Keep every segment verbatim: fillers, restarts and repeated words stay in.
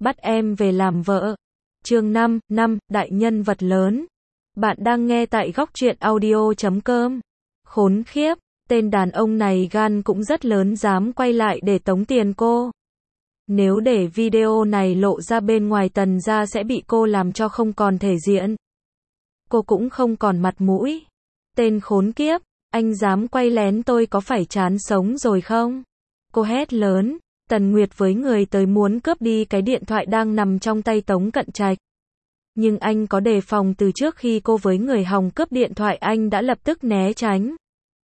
bắt em về làm vợ. Chương năm, năm, đại nhân vật lớn. Bạn đang nghe tại góc truyện audio chấm com. Khốn khiếp, tên đàn ông này gan cũng rất lớn dám quay lại để tống tiền cô. Nếu để video này lộ ra bên ngoài Tần gia sẽ bị cô làm cho không còn thể diện. Cô cũng không còn mặt mũi. Tên khốn kiếp, anh dám quay lén tôi có phải chán sống rồi không? Cô hét lớn. Tần Nguyệt với người tới muốn cướp đi cái điện thoại đang nằm trong tay Tống Cận Trạch. Nhưng anh có đề phòng từ trước khi cô với người hòng cướp điện thoại anh đã lập tức né tránh.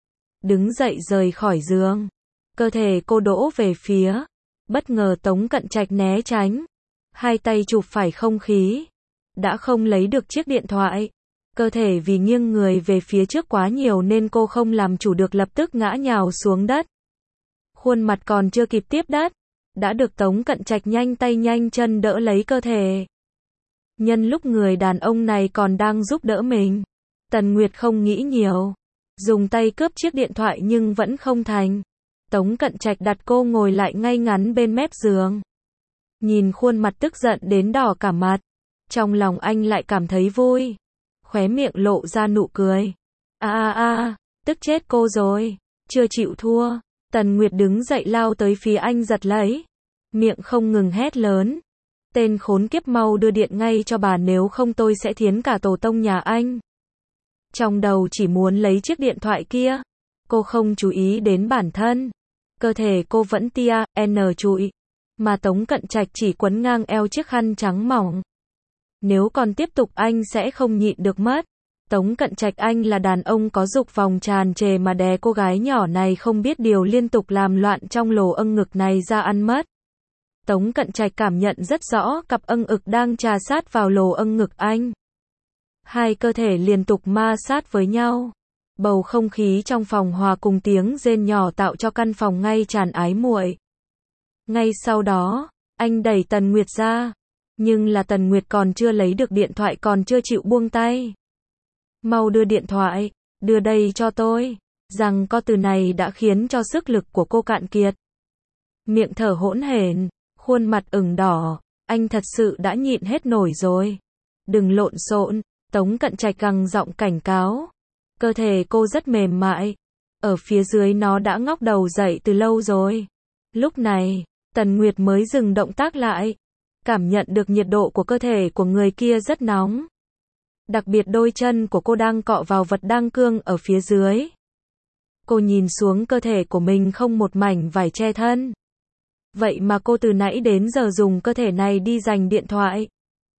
Đứng dậy rời khỏi giường. Cơ thể cô đổ về phía. Bất ngờ Tống Cận Trạch né tránh. Hai tay chụp phải không khí. Đã không lấy được chiếc điện thoại. Cơ thể vì nghiêng người về phía trước quá nhiều nên cô không làm chủ được lập tức ngã nhào xuống đất. Khuôn mặt còn chưa kịp tiếp đất. Đã được Tống Cận Trạch nhanh tay nhanh chân đỡ lấy cơ thể. Nhân lúc người đàn ông này còn đang giúp đỡ mình. Tần Nguyệt không nghĩ nhiều. Dùng tay cướp chiếc điện thoại nhưng vẫn không thành. Tống Cận Trạch đặt cô ngồi lại ngay ngắn bên mép giường. Nhìn khuôn mặt tức giận đến đỏ cả mặt. Trong lòng anh lại cảm thấy vui. Khóe miệng lộ ra nụ cười. A a a, tức chết cô rồi. Chưa chịu thua. Tần Nguyệt đứng dậy lao tới phía anh giật lấy. Miệng không ngừng hét lớn. Tên khốn kiếp mau đưa điện ngay cho bà nếu không tôi sẽ thiến cả tổ tông nhà anh. Trong đầu chỉ muốn lấy chiếc điện thoại kia. Cô không chú ý đến bản thân. Cơ thể cô vẫn tia, n trụi. Mà Tống Cận Trạch chỉ quấn ngang eo chiếc khăn trắng mỏng. Nếu còn tiếp tục anh sẽ không nhịn được mất. Tống Cận Trạch anh là đàn ông có dục vòng tràn trề mà đè cô gái nhỏ này không biết điều liên tục làm loạn trong lỗ âng ngực này ra ăn mất. Tống Cận Trạch cảm nhận rất rõ cặp âng ực đang trà sát vào lỗ âng ngực anh. Hai cơ thể liên tục ma sát với nhau. Bầu không khí trong phòng hòa cùng tiếng rên nhỏ tạo cho căn phòng ngay tràn ái muội. Ngay sau đó, anh đẩy Tần Nguyệt ra. Nhưng là Tần Nguyệt còn chưa lấy được điện thoại còn chưa chịu buông tay. Mau đưa điện thoại, đưa đây cho tôi. Rằng có từ này đã khiến cho sức lực của cô cạn kiệt. Miệng thở hỗn hển, khuôn mặt ửng đỏ, anh thật sự đã nhịn hết nổi rồi. Đừng lộn xộn, Tống Cận Trạch gằn giọng cảnh cáo. Cơ thể cô rất mềm mại. Ở phía dưới nó đã ngóc đầu dậy từ lâu rồi. Lúc này, Tần Nguyệt mới dừng động tác lại. Cảm nhận được nhiệt độ của cơ thể của người kia rất nóng. Đặc biệt đôi chân của cô đang cọ vào vật đang cương ở phía dưới. Cô nhìn xuống cơ thể của mình không một mảnh vải che thân. Vậy mà cô từ nãy đến giờ dùng cơ thể này đi giành điện thoại.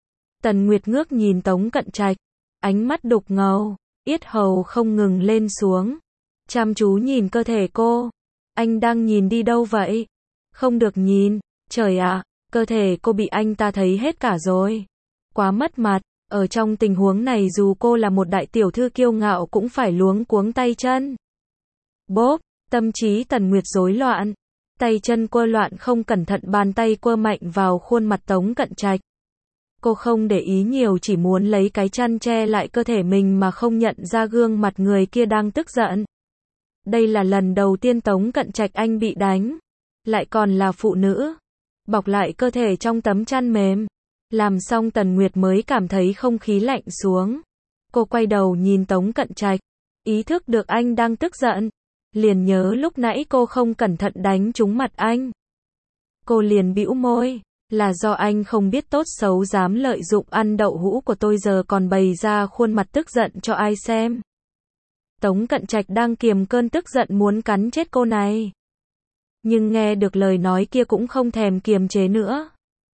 Tần Nguyệt ngước nhìn Tống Cận Trạch. Ánh mắt đục ngầu, yết hầu không ngừng lên xuống. Chăm chú nhìn cơ thể cô. Anh đang nhìn đi đâu vậy? Không được nhìn. Trời ạ, cơ thể cô bị anh ta thấy hết cả rồi. Quá mất mặt. Ở trong tình huống này dù cô là một đại tiểu thư kiêu ngạo cũng phải luống cuống tay chân. Bốp, tâm trí Tần Nguyệt rối loạn. Tay chân quơ loạn không cẩn thận bàn tay quơ mạnh vào khuôn mặt Tống Cận Trạch. Cô không để ý nhiều chỉ muốn lấy cái chăn che lại cơ thể mình mà không nhận ra gương mặt người kia đang tức giận. Đây là lần đầu tiên Tống Cận Trạch anh bị đánh. Lại còn là phụ nữ. Bọc lại cơ thể trong tấm chăn mềm. Làm xong Tần Nguyệt mới cảm thấy không khí lạnh xuống. Cô quay đầu nhìn Tống Cận Trạch. Ý thức được anh đang tức giận. Liền nhớ lúc nãy cô không cẩn thận đánh trúng mặt anh. Cô liền bĩu môi. Là do anh không biết tốt xấu dám lợi dụng ăn đậu hũ của tôi giờ còn bày ra khuôn mặt tức giận cho ai xem. Tống Cận Trạch đang kiềm cơn tức giận muốn cắn chết cô này. Nhưng nghe được lời nói kia cũng không thèm kiềm chế nữa.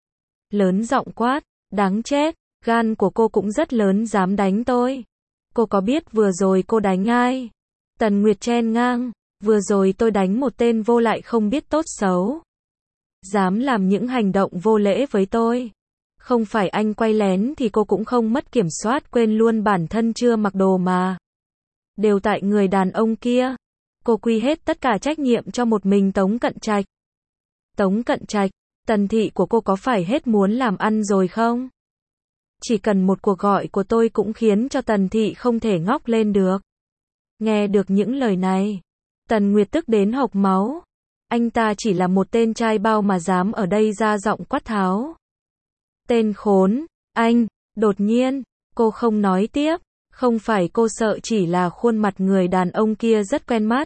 Lớn giọng quát, đáng chết, gan của cô cũng rất lớn dám đánh tôi. Cô có biết vừa rồi cô đánh ai? Tần Nguyệt chen ngang, vừa rồi tôi đánh một tên vô lại không biết tốt xấu. Dám làm những hành động vô lễ với tôi. Không phải anh quay lén thì cô cũng không mất kiểm soát quên luôn bản thân chưa mặc đồ mà. Đều tại người đàn ông kia. Cô quy hết tất cả trách nhiệm cho một mình Tống Cận Trạch. Tống Cận Trạch, Tần thị của cô có phải hết muốn làm ăn rồi không? Chỉ cần một cuộc gọi của tôi cũng khiến cho Tần thị không thể ngóc lên được. Nghe được những lời này, Tần Nguyệt tức đến hộc máu. Anh ta chỉ là một tên trai bao mà dám ở đây ra giọng quát tháo. Tên khốn, anh, đột nhiên, cô không nói tiếp, không phải cô sợ chỉ là khuôn mặt người đàn ông kia rất quen mắt.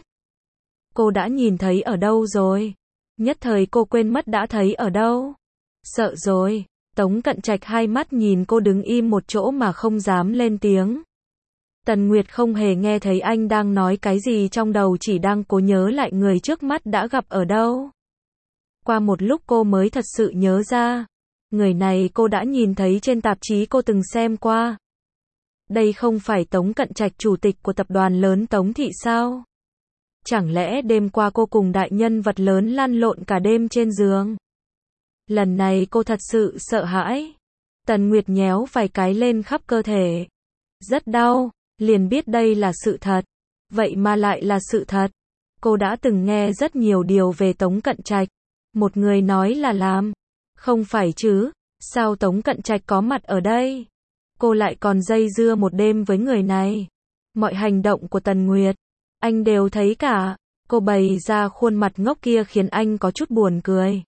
Cô đã nhìn thấy ở đâu rồi? Nhất thời cô quên mất đã thấy ở đâu. Sợ rồi, Tống Cận Trạch hai mắt nhìn cô đứng im một chỗ mà không dám lên tiếng. Tần Nguyệt không hề nghe thấy anh đang nói cái gì, trong đầu chỉ đang cố nhớ lại người trước mắt đã gặp ở đâu. Qua một lúc cô mới thật sự nhớ ra. Người này cô đã nhìn thấy trên tạp chí cô từng xem qua. Đây không phải Tống Cận Trạch, chủ tịch của tập đoàn lớn Tống Thị sao? Chẳng lẽ đêm qua cô cùng đại nhân vật lớn lăn lộn cả đêm trên giường? Lần này cô thật sự sợ hãi. Tần Nguyệt nhéo vài cái lên khắp cơ thể. Rất đau, liền biết đây là sự thật. Vậy mà lại là sự thật. Cô đã từng nghe rất nhiều điều về Tống Cận Trạch. Một người nói là làm. Không phải chứ, sao Tống Cận Trạch có mặt ở đây? Cô lại còn dây dưa một đêm với người này. Mọi hành động của Tần Nguyệt, anh đều thấy cả. Cô bày ra khuôn mặt ngốc kia khiến anh có chút buồn cười.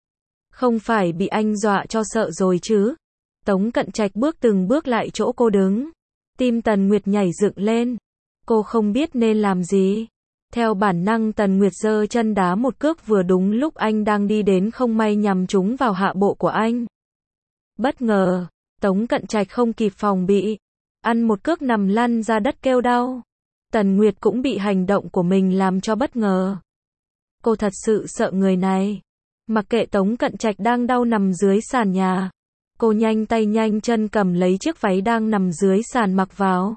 Không phải bị anh dọa cho sợ rồi chứ? Tống Cận Trạch bước từng bước lại chỗ cô đứng. Tim Tần Nguyệt nhảy dựng lên. Cô không biết nên làm gì. Theo bản năng Tần Nguyệt giơ chân đá một cước vừa đúng lúc anh đang đi đến, không may nhằm trúng vào hạ bộ của anh. Bất ngờ, Tống Cận Trạch không kịp phòng bị. Ăn một cước nằm lăn ra đất kêu đau. Tần Nguyệt cũng bị hành động của mình làm cho bất ngờ. Cô thật sự sợ người này. Mặc kệ Tống Cận Trạch đang đau nằm dưới sàn nhà. Cô nhanh tay nhanh chân cầm lấy chiếc váy đang nằm dưới sàn mặc vào.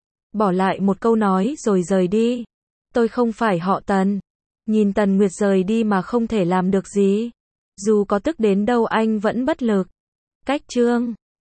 Bỏ lại một câu nói rồi rời đi. Tôi không phải họ Tần. Nhìn Tần Nguyệt rời đi mà không thể làm được gì. Dù có tức đến đâu anh vẫn bất lực. Cách chương